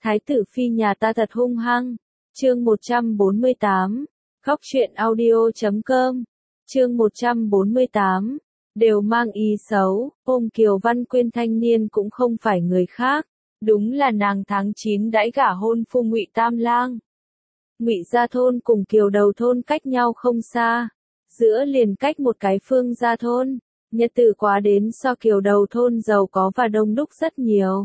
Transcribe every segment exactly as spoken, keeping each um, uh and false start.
Thái tử phi nhà ta thật hung hăng. Chương một trăm bốn mươi tám. Góc truyện audio chấm com. Chương một trăm bốn mươi tám. Đều mang ý xấu, ôm Kiều Văn Quyên thanh niên cũng không phải người khác, đúng là nàng tháng chín đãi gả hôn phu Ngụy Tam Lang. Ngụy gia thôn cùng Kiều đầu thôn cách nhau không xa, giữa liền cách một cái Phương gia thôn, nhật tử quá đến so Kiều đầu thôn giàu có và đông đúc rất nhiều.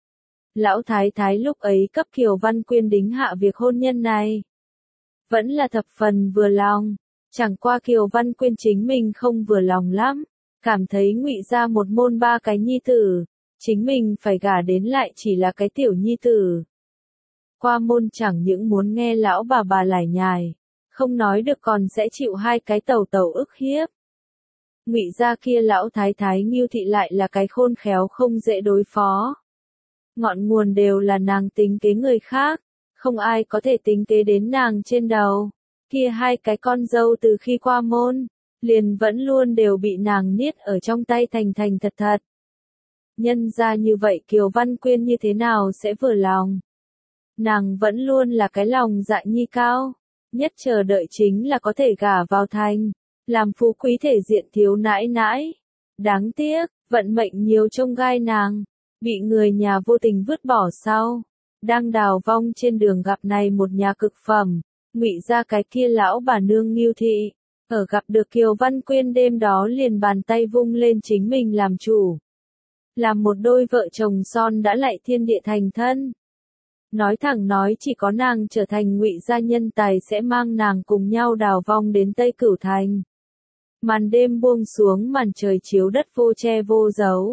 Lão thái thái lúc ấy cấp Kiều Văn Quyên đính hạ việc hôn nhân này, vẫn là thập phần vừa lòng, chẳng qua Kiều Văn Quyên chính mình không vừa lòng lắm, cảm thấy Ngụy gia một môn ba cái nhi tử, chính mình phải gả đến lại chỉ là cái tiểu nhi tử. Qua môn chẳng những muốn nghe lão bà bà lải nhải, không nói được còn sẽ chịu hai cái tàu tàu ức hiếp. Ngụy gia kia lão thái thái Ngưu thị lại là cái khôn khéo không dễ đối phó. Ngọn nguồn đều là nàng tính kế người khác, không ai có thể tính kế đến nàng trên đầu. Kia hai cái con dâu từ khi qua môn, liền vẫn luôn đều bị nàng niết ở trong tay thành thành thật thật. Nhân ra như vậy Kiều Văn Quyên như thế nào sẽ vừa lòng? Nàng vẫn luôn là cái lòng dạ nhi cao, nhất chờ đợi chính là có thể gả vào thành, làm phú quý thể diện thiếu nãi nãi. Đáng tiếc, vận mệnh nhiều trông gai nàng, bị người nhà vô tình vứt bỏ sau. Đang đào vong trên đường gặp này một nhà cực phẩm, Ngụy gia cái kia lão bà nương Ngưu thị, ở gặp được Kiều Văn Quyên đêm đó liền bàn tay vung lên chính mình làm chủ. Làm một đôi vợ chồng son đã lại thiên địa thành thân. Nói thẳng nói chỉ có nàng trở thành Ngụy gia nhân tài sẽ mang nàng cùng nhau đào vong đến Tây Cửu Thành. Màn đêm buông xuống, màn trời chiếu đất vô che vô dấu.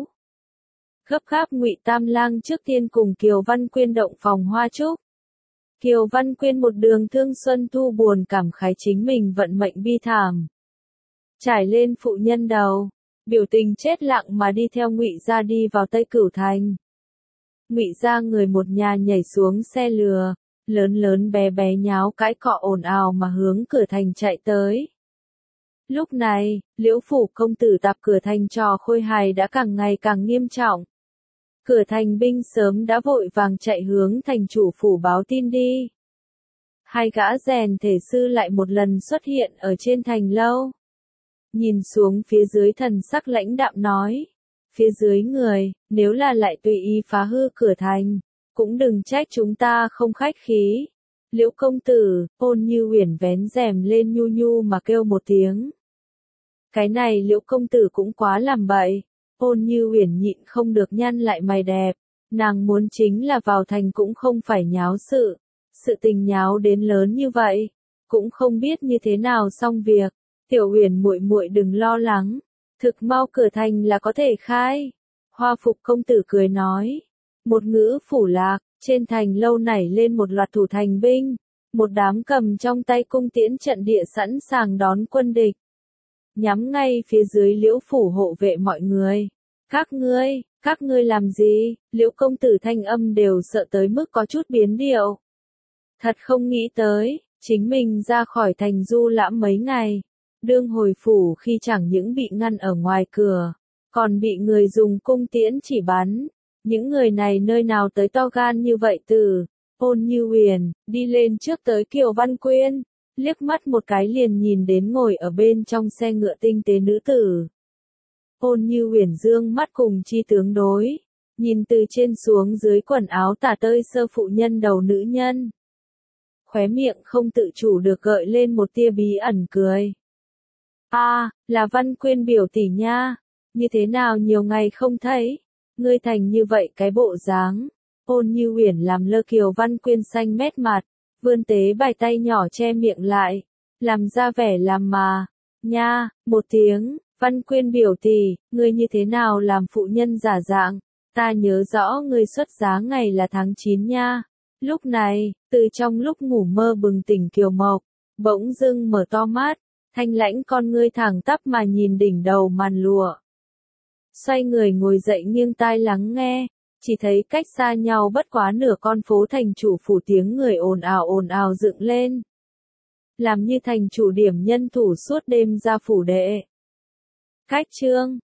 Gấp gáp Ngụy Tam Lang trước tiên cùng Kiều Văn Quyên động phòng hoa trúc. Kiều Văn Quyên một đường thương xuân thu buồn cảm khái chính mình vận mệnh bi thảm. Trải lên phụ nhân đầu, biểu tình chết lặng mà đi theo Ngụy gia đi vào Tây Cửu Thành. Ngụy gia người một nhà nhảy xuống xe lừa, lớn lớn bé bé nháo cãi cọ ồn ào mà hướng cửa thành chạy tới. Lúc này, Liễu phủ công tử tạp cửa thành trò khôi hài đã càng ngày càng nghiêm trọng. Cửa thành binh sớm đã vội vàng chạy hướng thành chủ phủ báo tin đi. Hai gã rèn thể sư lại một lần xuất hiện ở trên thành lâu. Nhìn xuống phía dưới thần sắc lãnh đạm nói. Phía dưới người, nếu là lại tùy ý phá hư cửa thành, cũng đừng trách chúng ta không khách khí. Liễu công tử, Ôn Như Uyển vén rèm lên nhu nhu mà kêu một tiếng. Cái này Liễu công tử cũng quá làm bậy. Ôn Như Uyển nhịn không được nhăn lại mày đẹp, nàng muốn chính là vào thành cũng không phải nháo sự, sự tình nháo đến lớn như vậy, cũng không biết như thế nào xong việc. Tiểu Uyển muội muội đừng lo lắng, thực mau cửa thành là có thể khai. Hoa Phục công tử cười nói, một ngữ phủ lạc, trên thành lâu nảy lên một loạt thủ thành binh, một đám cầm trong tay cung tiễn trận địa sẵn sàng đón quân địch. Nhắm ngay phía dưới Liễu phủ hộ vệ mọi người. Các ngươi, các ngươi làm gì? Liễu công tử thanh âm đều sợ tới mức có chút biến điệu. Thật không nghĩ tới, chính mình ra khỏi thành du lãm mấy ngày. Đương hồi phủ khi chẳng những bị ngăn ở ngoài cửa, còn bị người dùng cung tiễn chỉ bắn. Những người này nơi nào tới to gan như vậy từ? Ôn Như Uyển, đi lên trước tới Kiều Văn Quyên. Liếc mắt một cái liền nhìn đến ngồi ở bên trong xe ngựa tinh tế nữ tử. Ôn Như Uyển dương mắt cùng chi tướng đối, nhìn từ trên xuống dưới quần áo tả tơi sơ phụ nhân đầu nữ nhân. Khóe miệng không tự chủ được gợi lên một tia bí ẩn cười. A, à, là Văn Quyên biểu tỷ nha, như thế nào nhiều ngày không thấy, ngươi thành như vậy cái bộ dáng. Ôn Như Uyển làm lơ Kiều Văn Quyên xanh mét mặt. Vươn tế bài tay nhỏ che miệng lại, làm ra vẻ làm mà. Nha, một tiếng, Văn Quyên biểu tỷ, ngươi như thế nào làm phụ nhân giả dạng, ta nhớ rõ ngươi xuất giá ngày là tháng chín nha. Lúc này, từ trong lúc ngủ mơ bừng tỉnh Kiều Mộc, bỗng dưng mở to mắt, thanh lãnh con ngươi thẳng tắp mà nhìn đỉnh đầu màn lụa. Xoay người ngồi dậy nghiêng tai lắng nghe. Chỉ thấy cách xa nhau bất quá nửa con phố thành chủ phủ tiếng người ồn ào ồn ào dựng lên. Làm như thành chủ điểm nhân thủ suốt đêm ra phủ đệ. Cách chương,